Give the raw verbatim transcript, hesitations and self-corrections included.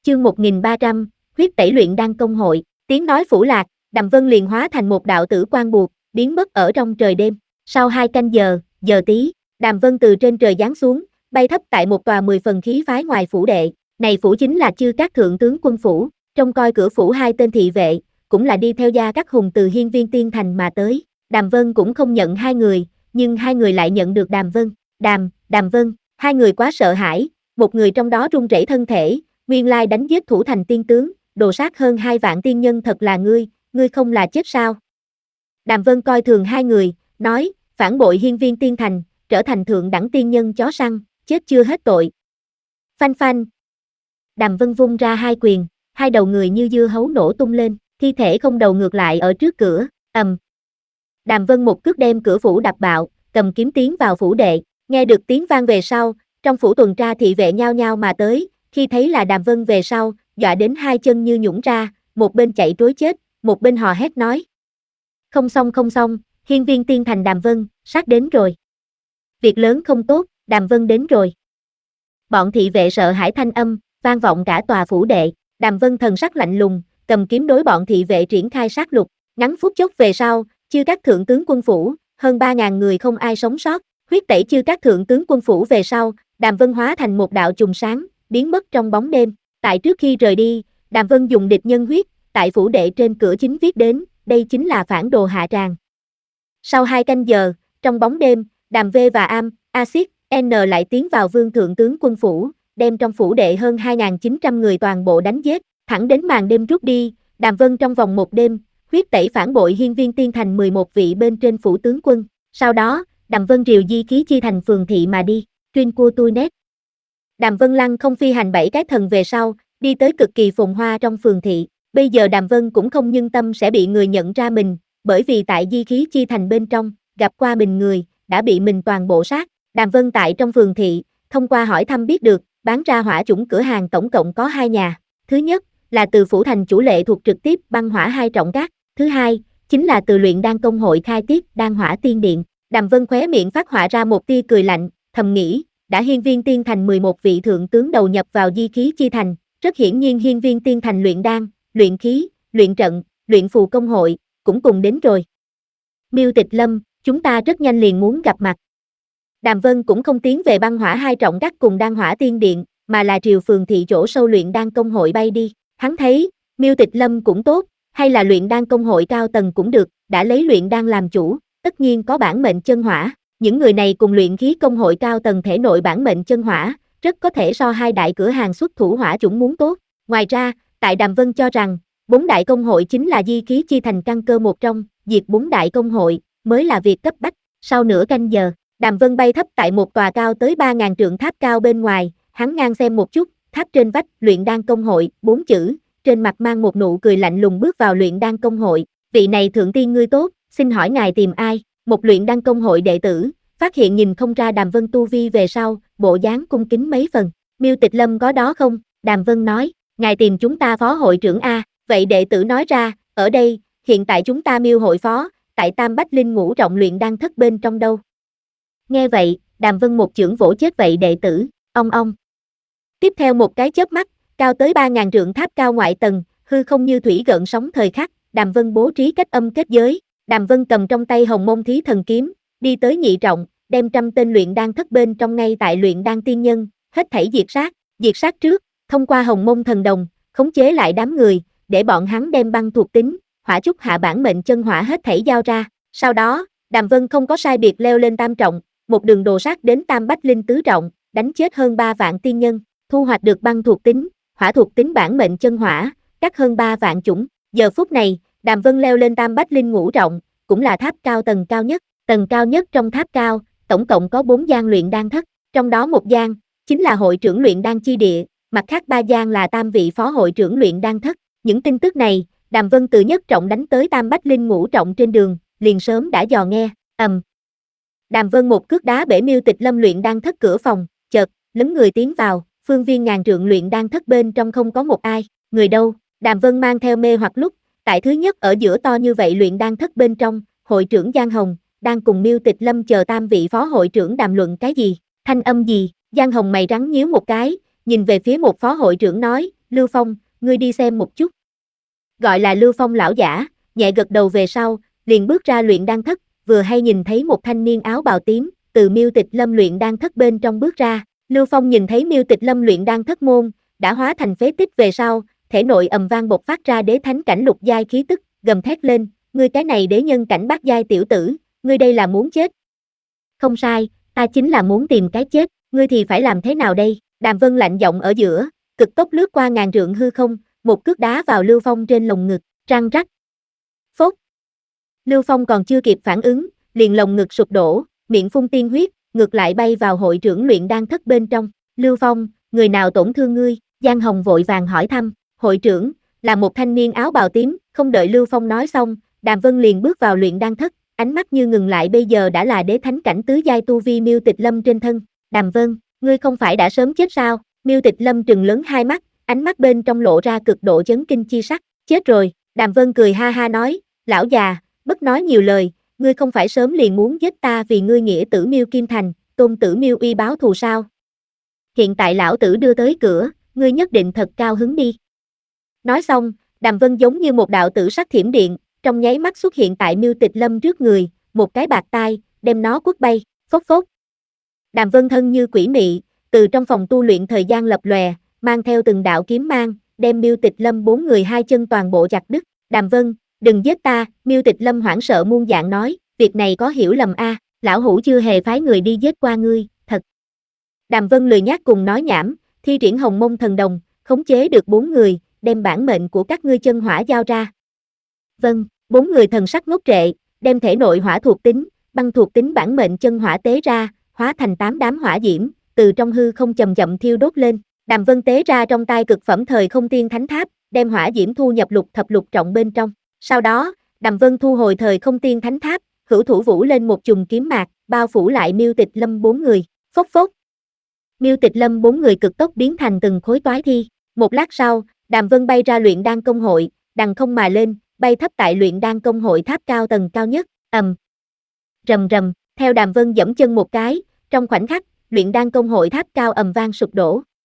chương một nghìn ba trăm, huyết tẩy luyện đan công hội, tiếng nói phủ lạc, Đàm Vân liền hóa thành một đạo tử quang buộc, biến mất ở trong trời đêm. Sau hai canh giờ, giờ tí, Đàm Vân từ trên trời giáng xuống, bay thấp tại một tòa mười phần khí phái ngoài phủ đệ, này phủ chính là Chư Cát Thượng tướng quân phủ, trông coi cửa phủ hai tên thị vệ, cũng là đi theo Gia Cát Hùng từ Hiên Viên Tiên Thành mà tới. Đàm Vân cũng không nhận hai người, nhưng hai người lại nhận được Đàm Vân. Đàm, Đàm Vân, hai người quá sợ hãi, một người trong đó run rẩy thân thể, nguyên lai đánh giết Thủ Thành tiên tướng, đồ sát hơn hai vạn tiên nhân thật là ngươi, ngươi không là chết sao? Đàm Vân coi thường hai người, nói, phản bội Hiên Viên Tiên Thành, trở thành thượng đẳng tiên nhân chó săn, chết chưa hết tội. Phanh phanh. Đàm Vân vung ra hai quyền, hai đầu người như dưa hấu nổ tung lên, thi thể không đầu ngược lại ở trước cửa, ầm. Đàm Vân một cước đem cửa phủ đập bạo, cầm kiếm tiến vào phủ đệ, nghe được tiếng vang về sau, trong phủ tuần tra thị vệ nhao nhao mà tới, khi thấy là Đàm Vân về sau, dọa đến hai chân như nhũn ra, một bên chạy trối chết, một bên hò hét nói. Không xong không xong, Hiên Viên Tiên Thành Đàm Vân, sát đến rồi. Việc lớn không tốt, Đàm Vân đến rồi. Bọn thị vệ sợ hãi thanh âm, vang vọng cả tòa phủ đệ, Đàm Vân thần sắc lạnh lùng, cầm kiếm đối bọn thị vệ triển khai sát lục, ngắn phút chốc về sau, Chư Cát Thượng tướng quân phủ, hơn ba ngàn người không ai sống sót, huyết tẩy Chư Cát Thượng tướng quân phủ về sau, Đàm Vân hóa thành một đạo chùm sáng, biến mất trong bóng đêm. Tại trước khi rời đi, Đàm Vân dùng địch nhân huyết, tại phủ đệ trên cửa chính viết đến, đây chính là phản đồ hạ tràng. Sau hai canh giờ, trong bóng đêm, Đàm V và Am, Axit, N lại tiến vào Vương Thượng tướng quân phủ, đem trong phủ đệ hơn hai nghìn chín trăm người toàn bộ đánh giết, thẳng đến màn đêm rút đi, Đàm Vân trong vòng một đêm, huyết tẩy phản bội Hiên Viên Tiên Thành mười một vị bên trên phủ tướng quân. Sau đó, Đàm Vân triều di khí chi thành phường thị mà đi, chuyên cua tui nét. Đàm Vân lăng không phi hành bảy cái thần về sau, đi tới cực kỳ phồn hoa trong phường thị. Bây giờ Đàm Vân cũng không nhân tâm sẽ bị người nhận ra mình, bởi vì tại di khí chi thành bên trong, gặp qua mình người, đã bị mình toàn bộ sát. Đàm Vân tại trong phường thị, thông qua hỏi thăm biết được, bán ra hỏa chủng cửa hàng tổng cộng có hai nhà. Thứ nhất, là từ phủ thành chủ lệ thuộc trực tiếp băng hỏa hai trọng các. Thứ hai, chính là từ luyện đan công hội khai tiết đan hỏa tiên điện. Đàm Vân khóe miệng phát họa ra một tia cười lạnh, thầm nghĩ, đã Hiên Viên Tiên Thành mười một vị thượng tướng đầu nhập vào di khí chi thành, rất hiển nhiên Hiên Viên Tiên Thành luyện đan, luyện khí, luyện trận, luyện phù công hội, cũng cùng đến rồi. Miêu Tịch Lâm, chúng ta rất nhanh liền muốn gặp mặt. Đàm Vân cũng không tiến về băng hỏa hai trọng các cùng đan hỏa tiên điện, mà là triều phường thị chỗ sâu luyện đan công hội bay đi. Hắn thấy, Miêu Tịch Lâm cũng tốt, hay là luyện đan công hội cao tầng cũng được, đã lấy luyện đan làm chủ, tất nhiên có bản mệnh chân hỏa. Những người này cùng luyện khí công hội cao tầng thể nội bản mệnh chân hỏa, rất có thể so hai đại cửa hàng xuất thủ hỏa chủng muốn tốt. Ngoài ra, tại Đàm Vân cho rằng, bốn đại công hội chính là di khí chi thành căn cơ một trong, diệt bốn đại công hội, mới là việc cấp bách. Sau nửa canh giờ, Đàm Vân bay thấp tại một tòa cao tới ba nghìn trượng tháp cao bên ngoài, hắn ngang xem một chút, tháp trên vách, luyện đan công hội, bốn chữ, trên mặt mang một nụ cười lạnh lùng bước vào luyện đan công hội. Vị này thượng tiên ngươi tốt, xin hỏi ngài tìm ai? Một luyện đan công hội đệ tử, phát hiện nhìn không ra Đàm Vân tu vi về sau, bộ dáng cung kính mấy phần. Miêu Tịch Lâm có đó không? Đàm Vân nói, ngài tìm chúng ta phó hội trưởng A. Vậy đệ tử nói ra, ở đây, hiện tại chúng ta Miêu hội phó, tại Tam Bách Linh ngũ trọng luyện đan thất bên trong đâu. Nghe vậy, Đàm Vân một chưởng vỗ chết vậy đệ tử, ong ong. Tiếp theo một cái chớp mắt, cao tới ba nghìn trượng tháp cao ngoại tầng, hư không như thủy gợn sóng thời khắc, Đàm Vân bố trí cách âm kết giới, Đàm Vân cầm trong tay Hồng Môn Thí Thần kiếm, đi tới nhị trọng, đem trăm tên luyện đan thất bên trong ngay tại luyện đan tiên nhân, hết thảy diệt sát, diệt sát trước, thông qua Hồng Môn thần đồng, khống chế lại đám người, để bọn hắn đem băng thuộc tính, hỏa chúc hạ bản mệnh chân hỏa hết thảy giao ra. Sau đó, Đàm Vân không có sai biệt leo lên tam trọng, một đường đồ sát đến Tam Bách Linh tứ trọng, đánh chết hơn ba vạn tiên nhân, thu hoạch được băng thuộc tính, hỏa thuộc tính bản mệnh chân hỏa, cắt hơn ba vạn chủng. Giờ phút này, Đàm Vân leo lên Tam Bách Linh ngũ trọng, cũng là tháp cao tầng cao nhất, tầng cao nhất trong tháp cao, tổng cộng có bốn gian luyện đan thất, trong đó một gian chính là hội trưởng luyện đan chi địa, mặt khác ba gian là tam vị phó hội trưởng luyện đan thất. Những tin tức này, Đàm Vân từ nhất trọng đánh tới Tam Bách Linh ngũ trọng trên đường, liền sớm đã dò nghe. Ầm. Um. Đàm Vân một cước đá bể Miêu Tịch Lâm luyện đan thất cửa phòng, chợt, lấn người tiến vào, phương viên ngàn trượng luyện đan thất bên trong không có một ai, người đâu? Đàm Vân mang theo mê hoặc lúc, tại thứ nhất ở giữa to như vậy luyện đan thất bên trong, hội trưởng Giang Hồng đang cùng Miêu Tịch Lâm chờ tam vị phó hội trưởng đàm luận cái gì? Thanh âm gì? Giang Hồng mày rắn nhíu một cái, nhìn về phía một phó hội trưởng nói, Lưu Phong, ngươi đi xem một chút. Gọi là Lưu Phong lão giả, nhẹ gật đầu về sau, liền bước ra luyện đan thất, vừa hay nhìn thấy một thanh niên áo bào tím, từ Miêu Tịch Lâm luyện đan thất bên trong bước ra. Lưu Phong nhìn thấy Miêu Tịch Lâm luyện đan thất môn, đã hóa thành phế tích về sau, thể nội ầm vang bộc phát ra đế thánh cảnh lục giai khí tức, gầm thét lên, ngươi cái này đế nhân cảnh bát giai tiểu tử, ngươi đây là muốn chết. Không sai, ta chính là muốn tìm cái chết, ngươi thì phải làm thế nào đây? Đàm Vân lạnh giọng ở giữa, cực tốc lướt qua ngàn trượng hư không, một cước đá vào Lưu Phong trên lồng ngực, răng rắc. Phốt. Lưu Phong còn chưa kịp phản ứng, liền lồng ngực sụp đổ, miệng phun tiên huyết, ngược lại bay vào hội trưởng luyện đan thất bên trong. Lưu Phong, người nào tổn thương ngươi? Giang Hồng vội vàng hỏi thăm. Hội trưởng, là một thanh niên áo bào tím, không đợi Lưu Phong nói xong, Đàm Vân liền bước vào luyện đan thất, ánh mắt như ngừng lại bây giờ đã là đế thánh cảnh tứ giai tu vi Miêu Tịch Lâm trên thân. Đàm Vân, ngươi không phải đã sớm chết sao? Miêu Tịch Lâm trừng lớn hai mắt, ánh mắt bên trong lộ ra cực độ chấn kinh chi sắc. Chết rồi, Đàm Vân cười ha ha nói, lão già, bất nói nhiều lời, ngươi không phải sớm liền muốn giết ta vì ngươi nghĩa tử Miêu Kim Thành, tôn tử Miêu Uy báo thù sao? Hiện tại lão tử đưa tới cửa, ngươi nhất định thật cao hứng đi. Nói xong, Đàm Vân giống như một đạo tử sắc thiểm điện, trong nháy mắt xuất hiện tại Miêu Tịch Lâm trước người, một cái bạt tai, đem nó quất bay, phốc phốc. Đàm Vân thân như quỷ mị, từ trong phòng tu luyện thời gian lập lòe, mang theo từng đạo kiếm mang, đem Miêu Tịch Lâm bốn người hai chân toàn bộ chặt đứt. Đàm Vân, đừng giết ta, Miêu Tịch Lâm hoảng sợ muôn dạng nói, việc này có hiểu lầm a, à, lão hủ chưa hề phái người đi giết qua ngươi, thật. Đàm Vân lười nhác cùng nói nhảm, thi triển Hồng Mông thần đồng, khống chế được bốn người, đem bản mệnh của các ngươi chân hỏa giao ra. Vâng, bốn người thần sắc ngốc trệ, đem thể nội hỏa thuộc tính, băng thuộc tính bản mệnh chân hỏa tế ra, hóa thành tám đám hỏa diễm, từ trong hư không chậm chậm thiêu đốt lên. Đàm Vân tế ra trong tay cực phẩm thời không tiên thánh tháp, đem hỏa diễm thu nhập lục thập lục trọng bên trong. Sau đó, Đàm Vân thu hồi thời không tiên thánh tháp, hữu thủ vũ lên một chùm kiếm mạc, bao phủ lại Miêu Tịch Lâm bốn người. Phốc phốc. Miêu Tịch Lâm bốn người cực tốc biến thành từng khối toái thi. Một lát sau, Đàm Vân bay ra luyện đan công hội, đằng không mà lên, bay thấp tại luyện đan công hội tháp cao tầng cao nhất, ầm. Rầm rầm, theo Đàm Vân giẫm chân một cái, trong khoảnh khắc, luyện đan công hội tháp cao ầm vang sụp đổ.